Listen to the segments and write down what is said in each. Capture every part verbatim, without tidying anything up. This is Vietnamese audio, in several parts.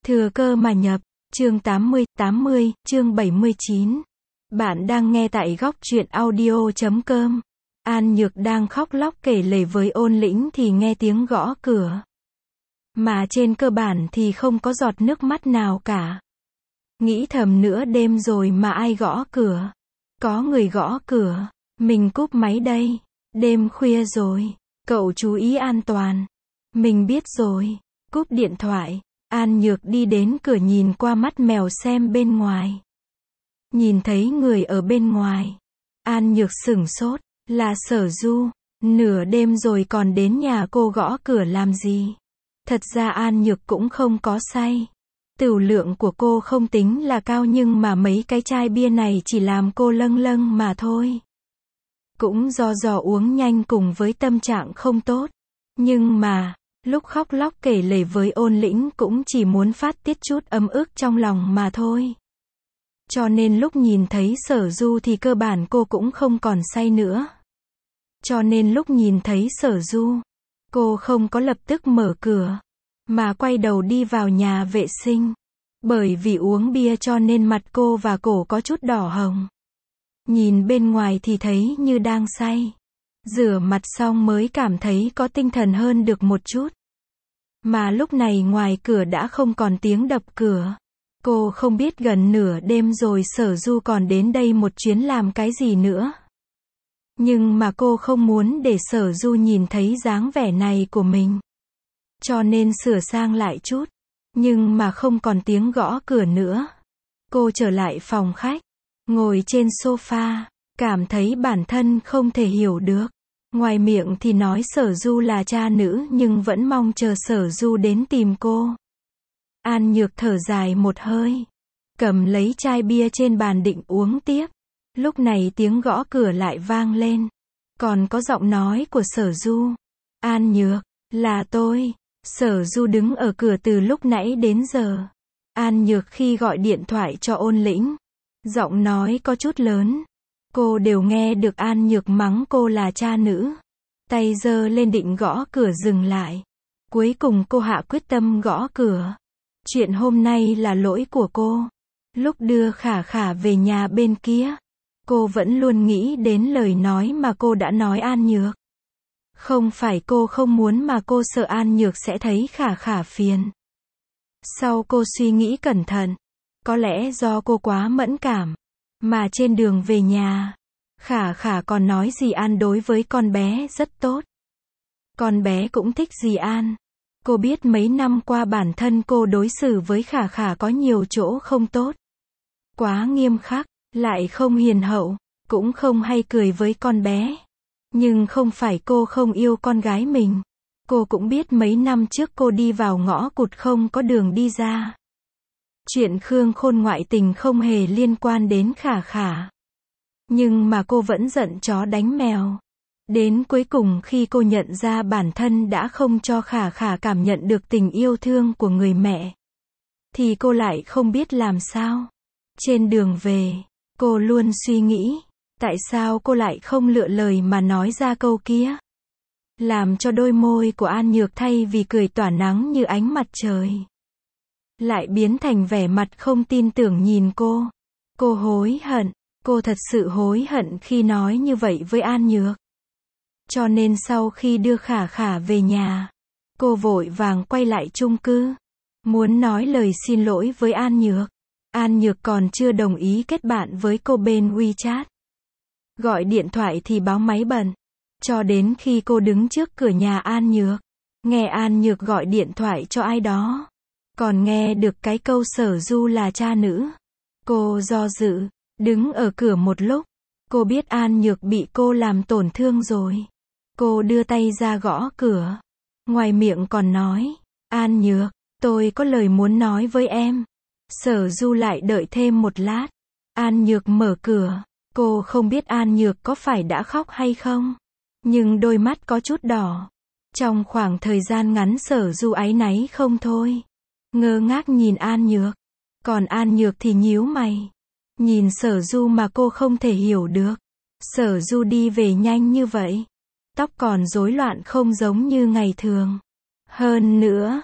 Thừa cơ mà nhập, chương tám mươi, tám mươi, chương bảy mươi chín. Bạn đang nghe tại góc truyện audio chấm com. An Nhược đang khóc lóc kể lể với Ôn Lĩnh thì nghe tiếng gõ cửa. Mà trên cơ bản thì không có giọt nước mắt nào cả. Nghĩ thầm nửa đêm rồi mà ai gõ cửa. Có người gõ cửa, mình cúp máy đây. Đêm khuya rồi, cậu chú ý an toàn. Mình biết rồi, cúp điện thoại. An Nhược đi đến cửa nhìn qua mắt mèo xem bên ngoài. Nhìn thấy người ở bên ngoài. An Nhược sửng sốt, là Sở Du. Nửa đêm rồi còn đến nhà cô gõ cửa làm gì? Thật ra An Nhược cũng không có say. Tửu lượng của cô không tính là cao nhưng mà mấy cái chai bia này chỉ làm cô lâng lâng mà thôi. Cũng do do uống nhanh cùng với tâm trạng không tốt. Nhưng mà, lúc khóc lóc kể lể với Ôn Lĩnh cũng chỉ muốn phát tiết chút ấm ức trong lòng mà thôi. Cho nên lúc nhìn thấy Sở Du thì cơ bản cô cũng không còn say nữa. Cho nên lúc nhìn thấy Sở Du, cô không có lập tức mở cửa, mà quay đầu đi vào nhà vệ sinh. Bởi vì uống bia cho nên mặt cô và cổ có chút đỏ hồng. Nhìn bên ngoài thì thấy như đang say. Rửa mặt xong mới cảm thấy có tinh thần hơn được một chút. Mà lúc này ngoài cửa đã không còn tiếng đập cửa. Cô không biết gần nửa đêm rồi Sở Du còn đến đây một chuyến làm cái gì nữa. Nhưng mà cô không muốn để Sở Du nhìn thấy dáng vẻ này của mình. Cho nên sửa sang lại chút. Nhưng mà không còn tiếng gõ cửa nữa. Cô trở lại phòng khách. Ngồi trên sofa. Cảm thấy bản thân không thể hiểu được. Ngoài miệng thì nói Sở Du là cha nữ nhưng vẫn mong chờ Sở Du đến tìm cô. An Nhược thở dài một hơi. Cầm lấy chai bia trên bàn định uống tiếp. Lúc này tiếng gõ cửa lại vang lên. Còn có giọng nói của Sở Du. An Nhược, là tôi. Sở Du đứng ở cửa từ lúc nãy đến giờ. An Nhược khi gọi điện thoại cho Ôn Lĩnh. Giọng nói có chút lớn. Cô đều nghe được An Nhược mắng cô là cha nữ. Tay giơ lên định gõ cửa dừng lại. Cuối cùng cô hạ quyết tâm gõ cửa. Chuyện hôm nay là lỗi của cô. Lúc đưa Khả Khả về nhà bên kia, cô vẫn luôn nghĩ đến lời nói mà cô đã nói An Nhược. Không phải cô không muốn mà cô sợ An Nhược sẽ thấy Khả Khả phiền. Sau cô suy nghĩ cẩn thận. Có lẽ do cô quá mẫn cảm. Mà trên đường về nhà, Khả Khả còn nói dì An đối với con bé rất tốt. Con bé cũng thích dì An. Cô biết mấy năm qua bản thân cô đối xử với Khả Khả có nhiều chỗ không tốt. Quá nghiêm khắc, lại không hiền hậu, cũng không hay cười với con bé. Nhưng không phải cô không yêu con gái mình. Cô cũng biết mấy năm trước cô đi vào ngõ cụt không có đường đi ra. Chuyện Khương Khôn ngoại tình không hề liên quan đến Khả Khả. Nhưng mà cô vẫn giận chó đánh mèo. Đến cuối cùng khi cô nhận ra bản thân đã không cho Khả Khả cảm nhận được tình yêu thương của người mẹ. Thì cô lại không biết làm sao. Trên đường về, cô luôn suy nghĩ. Tại sao cô lại không lựa lời mà nói ra câu kia. Làm cho đôi môi của An Nhược thay vì cười tỏa nắng như ánh mặt trời. Lại biến thành vẻ mặt không tin tưởng nhìn cô. Cô hối hận. Cô thật sự hối hận khi nói như vậy với An Nhược. Cho nên sau khi đưa Khả Khả về nhà, cô vội vàng quay lại chung cư. Muốn nói lời xin lỗi với An Nhược. An Nhược còn chưa đồng ý kết bạn với cô bên WeChat. Gọi điện thoại thì báo máy bận. Cho đến khi cô đứng trước cửa nhà An Nhược. Nghe An Nhược gọi điện thoại cho ai đó. Còn nghe được cái câu Sở Du là cha nữ. Cô do dự, đứng ở cửa một lúc. Cô biết An Nhược bị cô làm tổn thương rồi. Cô đưa tay ra gõ cửa. Ngoài miệng còn nói, An Nhược, tôi có lời muốn nói với em. Sở Du lại đợi thêm một lát. An Nhược mở cửa. Cô không biết An Nhược có phải đã khóc hay không. Nhưng đôi mắt có chút đỏ. Trong khoảng thời gian ngắn Sở Du áy náy không thôi. Ngơ ngác nhìn An Nhược. Còn An Nhược thì nhíu mày. Nhìn Sở Du mà cô không thể hiểu được. Sở Du đi về nhanh như vậy. Tóc còn rối loạn không giống như ngày thường. Hơn nữa,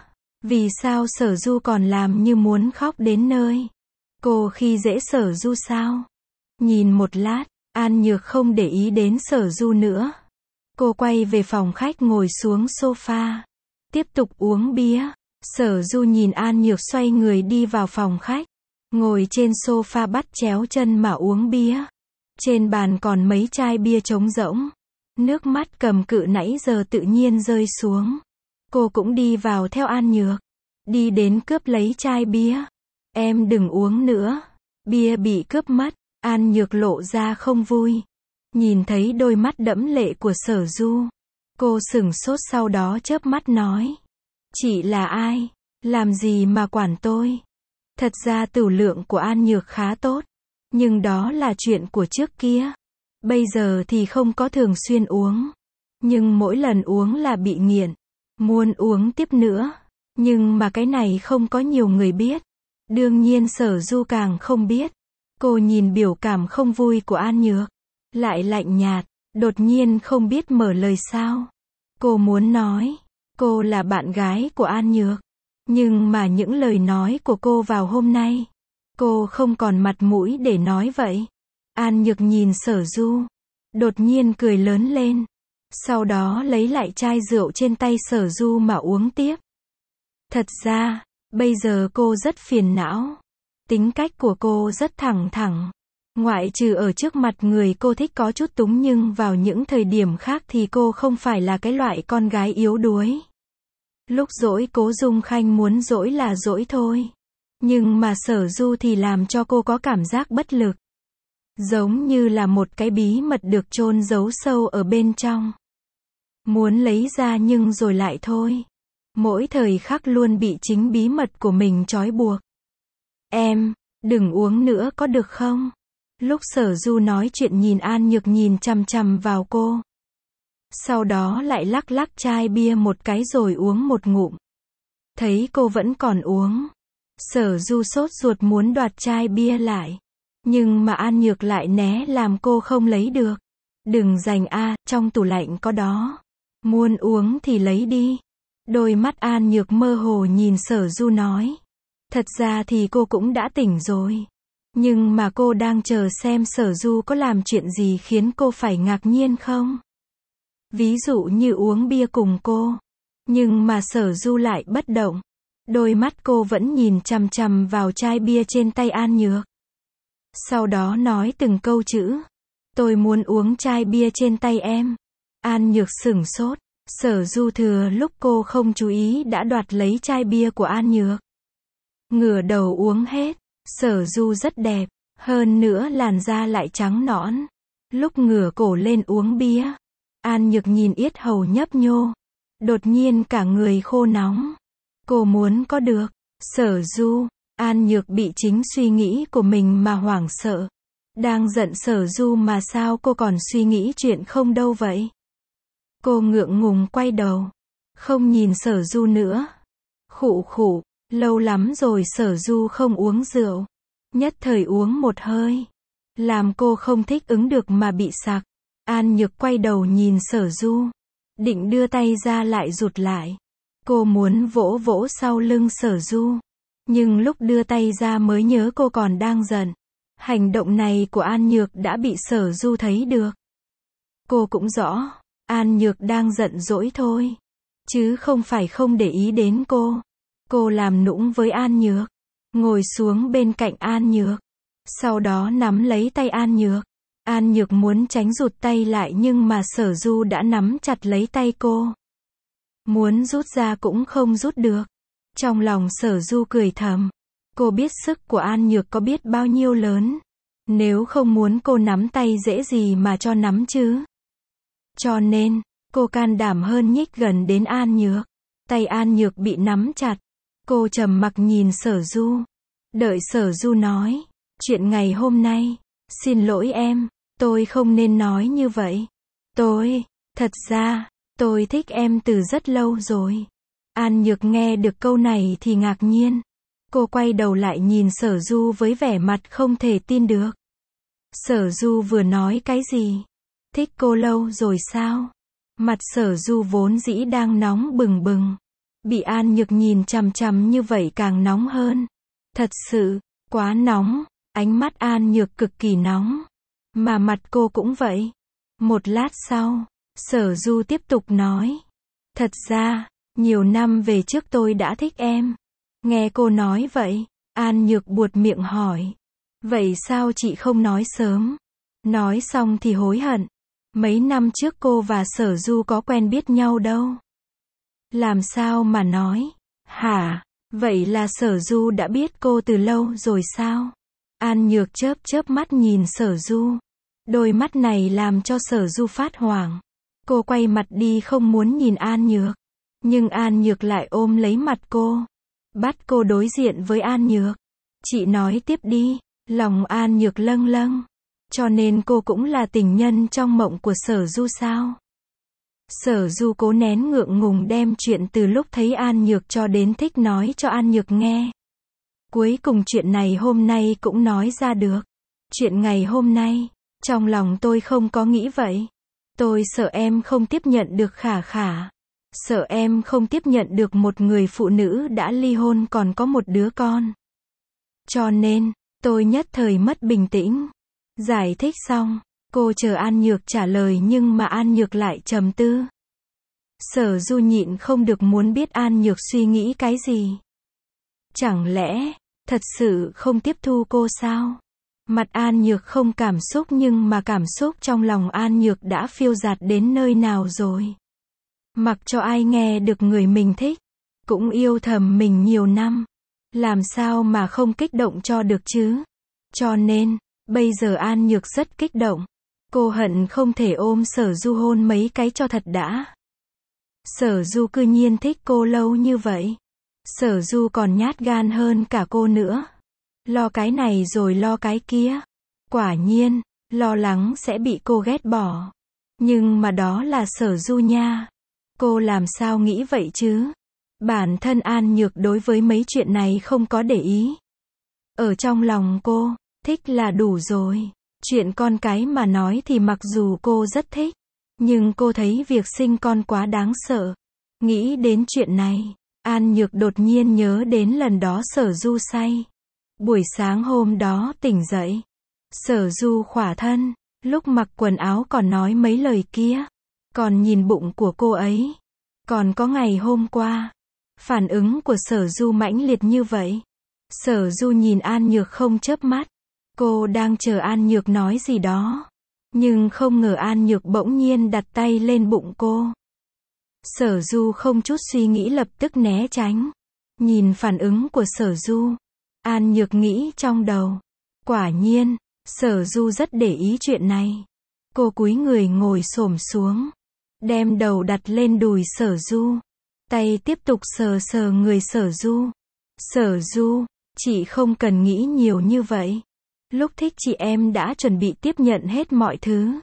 Vì sao Sở Du còn làm như muốn khóc đến nơi? Cô khi dễ Sở Du sao? Nhìn một lát, An Nhược không để ý đến Sở Du nữa. Cô quay về phòng khách ngồi xuống sofa. Tiếp tục uống bia. Sở Du nhìn An Nhược xoay người đi vào phòng khách. Ngồi trên sofa bắt chéo chân mà uống bia. Trên bàn còn mấy chai bia trống rỗng. Nước mắt cầm cự nãy giờ tự nhiên rơi xuống. Cô cũng đi vào theo An Nhược. Đi đến cướp lấy chai bia. Em đừng uống nữa. Bia bị cướp mất. An Nhược lộ ra không vui. Nhìn thấy đôi mắt đẫm lệ của Sở Du. Cô sửng sốt sau đó chớp mắt nói. Chị là ai? Làm gì mà quản tôi? Thật ra tửu lượng của An Nhược khá tốt. Nhưng đó là chuyện của trước kia. Bây giờ thì không có thường xuyên uống. Nhưng mỗi lần uống là bị nghiện. Muốn uống tiếp nữa. Nhưng mà cái này không có nhiều người biết. Đương nhiên Sở Du càng không biết. Cô nhìn biểu cảm không vui của An Nhược. Lại lạnh nhạt. Đột nhiên không biết mở lời sao. Cô muốn nói. Cô là bạn gái của An Nhược. Nhưng mà những lời nói của cô vào hôm nay. Cô không còn mặt mũi để nói vậy. An Nhược nhìn Sở Du. Đột nhiên cười lớn lên. Sau đó lấy lại chai rượu trên tay Sở Du mà uống tiếp. Thật ra, bây giờ cô rất phiền não. Tính cách của cô rất thẳng thẳng. Ngoại trừ ở trước mặt người cô thích có chút túng nhưng vào những thời điểm khác thì cô không phải là cái loại con gái yếu đuối. Lúc dỗi Cố Dung Khanh muốn dỗi là dỗi thôi. Nhưng mà Sở Du thì làm cho cô có cảm giác bất lực. Giống như là một cái bí mật được chôn giấu sâu ở bên trong. Muốn lấy ra nhưng rồi lại thôi. Mỗi thời khắc luôn bị chính bí mật của mình trói buộc. Em, đừng uống nữa có được không? Lúc Sở Du nói chuyện nhìn An Nhược nhìn chằm chằm vào cô. Sau đó lại lắc lắc chai bia một cái rồi uống một ngụm. Thấy cô vẫn còn uống. Sở Du sốt ruột muốn đoạt chai bia lại. Nhưng mà An Nhược lại né làm cô không lấy được. Đừng giành a, trong tủ lạnh có đó. Muốn uống thì lấy đi. Đôi mắt An Nhược mơ hồ nhìn Sở Du nói. Thật ra thì cô cũng đã tỉnh rồi. Nhưng mà cô đang chờ xem Sở Du có làm chuyện gì khiến cô phải ngạc nhiên không? Ví dụ như uống bia cùng cô. Nhưng mà Sở Du lại bất động. Đôi mắt cô vẫn nhìn chằm chằm vào chai bia trên tay An Nhược. Sau đó nói từng câu chữ. Tôi muốn uống chai bia trên tay em. An Nhược sửng sốt. Sở Du thừa lúc cô không chú ý đã đoạt lấy chai bia của An Nhược. Ngửa đầu uống hết. Sở Du rất đẹp. Hơn nữa làn da lại trắng nõn. Lúc ngửa cổ lên uống bia. An Nhược nhìn yết hầu nhấp nhô. Đột nhiên cả người khô nóng. Cô muốn có được. Sở Du. An Nhược bị chính suy nghĩ của mình mà hoảng sợ. Đang giận Sở Du mà sao cô còn suy nghĩ chuyện không đâu vậy? Cô ngượng ngùng quay đầu. Không nhìn Sở Du nữa. Khụ khụ. Lâu lắm rồi Sở Du không uống rượu. Nhất thời uống một hơi. Làm cô không thích ứng được mà bị sặc. An Nhược quay đầu nhìn Sở Du. Định đưa tay ra lại rụt lại. Cô muốn vỗ vỗ sau lưng Sở Du. Nhưng lúc đưa tay ra mới nhớ cô còn đang giận. Hành động này của An Nhược đã bị Sở Du thấy được. Cô cũng rõ. An Nhược đang giận dỗi thôi. Chứ không phải không để ý đến cô. Cô làm nũng với An Nhược. Ngồi xuống bên cạnh An Nhược. Sau đó nắm lấy tay An Nhược. An Nhược muốn tránh rụt tay lại nhưng mà Sở Du đã nắm chặt lấy tay cô. Muốn rút ra cũng không rút được. Trong lòng Sở Du cười thầm. Cô biết sức của An Nhược có biết bao nhiêu lớn. Nếu không muốn cô nắm tay dễ gì mà cho nắm chứ. Cho nên, cô can đảm hơn nhích gần đến An Nhược. Tay An Nhược bị nắm chặt. Cô trầm mặc nhìn Sở Du. Đợi Sở Du nói. Chuyện ngày hôm nay. Xin lỗi em. Tôi không nên nói như vậy. Tôi, thật ra, tôi thích em từ rất lâu rồi. An Nhược nghe được câu này thì ngạc nhiên. Cô quay đầu lại nhìn Sở Du với vẻ mặt không thể tin được. Sở Du vừa nói cái gì? Thích cô lâu rồi sao? Mặt Sở Du vốn dĩ đang nóng bừng bừng. Bị An Nhược nhìn chằm chằm như vậy càng nóng hơn. Thật sự, quá nóng, ánh mắt An Nhược cực kỳ nóng. Mà mặt cô cũng vậy. Một lát sau, Sở Du tiếp tục nói. Thật ra, nhiều năm về trước tôi đã thích em. Nghe cô nói vậy, An Nhược buột miệng hỏi. Vậy sao chị không nói sớm? Nói xong thì hối hận. Mấy năm trước cô và Sở Du có quen biết nhau đâu. Làm sao mà nói? Hả? Vậy là Sở Du đã biết cô từ lâu rồi sao? An Nhược chớp chớp mắt nhìn Sở Du. Đôi mắt này làm cho Sở Du phát hoảng. Cô quay mặt đi không muốn nhìn An Nhược. Nhưng An Nhược lại ôm lấy mặt cô. Bắt cô đối diện với An Nhược. Chị nói tiếp đi. Lòng An Nhược lâng lâng. Cho nên cô cũng là tình nhân trong mộng của Sở Du sao? Sở Du cố nén ngượng ngùng đem chuyện từ lúc thấy An Nhược cho đến thích nói cho An Nhược nghe. Cuối cùng chuyện này hôm nay cũng nói ra được. Chuyện ngày hôm nay, trong lòng tôi không có nghĩ vậy. Tôi sợ em không tiếp nhận được Khả Khả. Sợ em không tiếp nhận được một người phụ nữ đã ly hôn còn có một đứa con. Cho nên, tôi nhất thời mất bình tĩnh. Giải thích xong, cô chờ An Nhược trả lời nhưng mà An Nhược lại trầm tư. Sở Du nhịn không được muốn biết An Nhược suy nghĩ cái gì. Chẳng lẽ, thật sự không tiếp thu cô sao? Mặt An Nhược không cảm xúc nhưng mà cảm xúc trong lòng An Nhược đã phiêu dạt đến nơi nào rồi. Mặc cho ai nghe được người mình thích, cũng yêu thầm mình nhiều năm. Làm sao mà không kích động cho được chứ? Cho nên, bây giờ An Nhược rất kích động. Cô hận không thể ôm Sở Du hôn mấy cái cho thật đã. Sở Du cư nhiên thích cô lâu như vậy. Sở Du còn nhát gan hơn cả cô nữa. Lo cái này rồi lo cái kia. Quả nhiên, lo lắng sẽ bị cô ghét bỏ. Nhưng mà đó là Sở Du nha. Cô làm sao nghĩ vậy chứ? Bản thân An Nhược đối với mấy chuyện này không có để ý. Ở trong lòng cô, thích là đủ rồi. Chuyện con cái mà nói thì mặc dù cô rất thích, nhưng cô thấy việc sinh con quá đáng sợ. Nghĩ đến chuyện này, An Nhược đột nhiên nhớ đến lần đó Sở Du say. Buổi sáng hôm đó tỉnh dậy, Sở Du khỏa thân, lúc mặc quần áo còn nói mấy lời kia. Còn nhìn bụng của cô ấy. Còn có ngày hôm qua, phản ứng của Sở Du mãnh liệt như vậy. Sở Du nhìn An Nhược không chớp mắt. Cô đang chờ An Nhược nói gì đó. Nhưng không ngờ An Nhược bỗng nhiên đặt tay lên bụng cô. Sở Du không chút suy nghĩ lập tức né tránh. Nhìn phản ứng của Sở Du, An Nhược nghĩ trong đầu. Quả nhiên, Sở Du rất để ý chuyện này. Cô cúi người ngồi xổm xuống, đem đầu đặt lên đùi Sở Du. Tay tiếp tục sờ sờ người Sở Du. Sở Du, chị không cần nghĩ nhiều như vậy. Lúc thích chị em đã chuẩn bị tiếp nhận hết mọi thứ.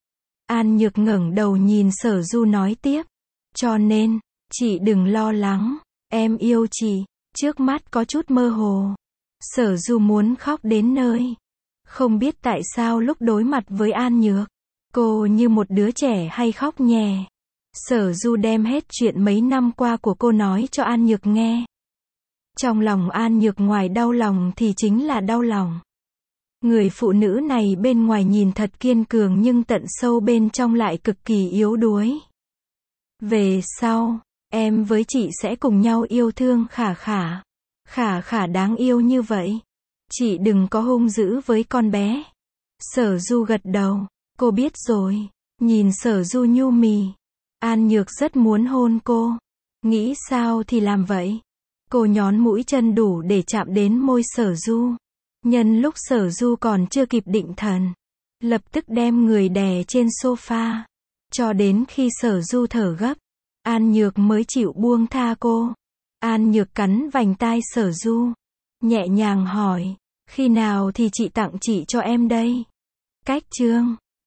An Nhược ngẩng đầu nhìn Sở Du nói tiếp. Cho nên, chị đừng lo lắng, em yêu chị. Trước mắt có chút mơ hồ. Sở Du muốn khóc đến nơi. Không biết tại sao lúc đối mặt với An Nhược, cô như một đứa trẻ hay khóc nhè. Sở Du đem hết chuyện mấy năm qua của cô nói cho An Nhược nghe. Trong lòng An Nhược ngoài đau lòng thì chính là đau lòng. Người phụ nữ này bên ngoài nhìn thật kiên cường nhưng tận sâu bên trong lại cực kỳ yếu đuối. Về sau, em với chị sẽ cùng nhau yêu thương Khả Khả. Khả Khả đáng yêu như vậy. Chị đừng có hung dữ với con bé. Sở Du gật đầu. Cô biết rồi. Nhìn Sở Du nhu mì. An Nhược rất muốn hôn cô. Nghĩ sao thì làm vậy. Cô nhón mũi chân đủ để chạm đến môi Sở Du. Nhân lúc Sở Du còn chưa kịp định thần, lập tức đem người đè trên sofa. Cho đến khi Sở Du thở gấp, An Nhược mới chịu buông tha cô. An Nhược cắn vành tai Sở Du, nhẹ nhàng hỏi, khi nào thì chị tặng chị cho em đây? Cách chương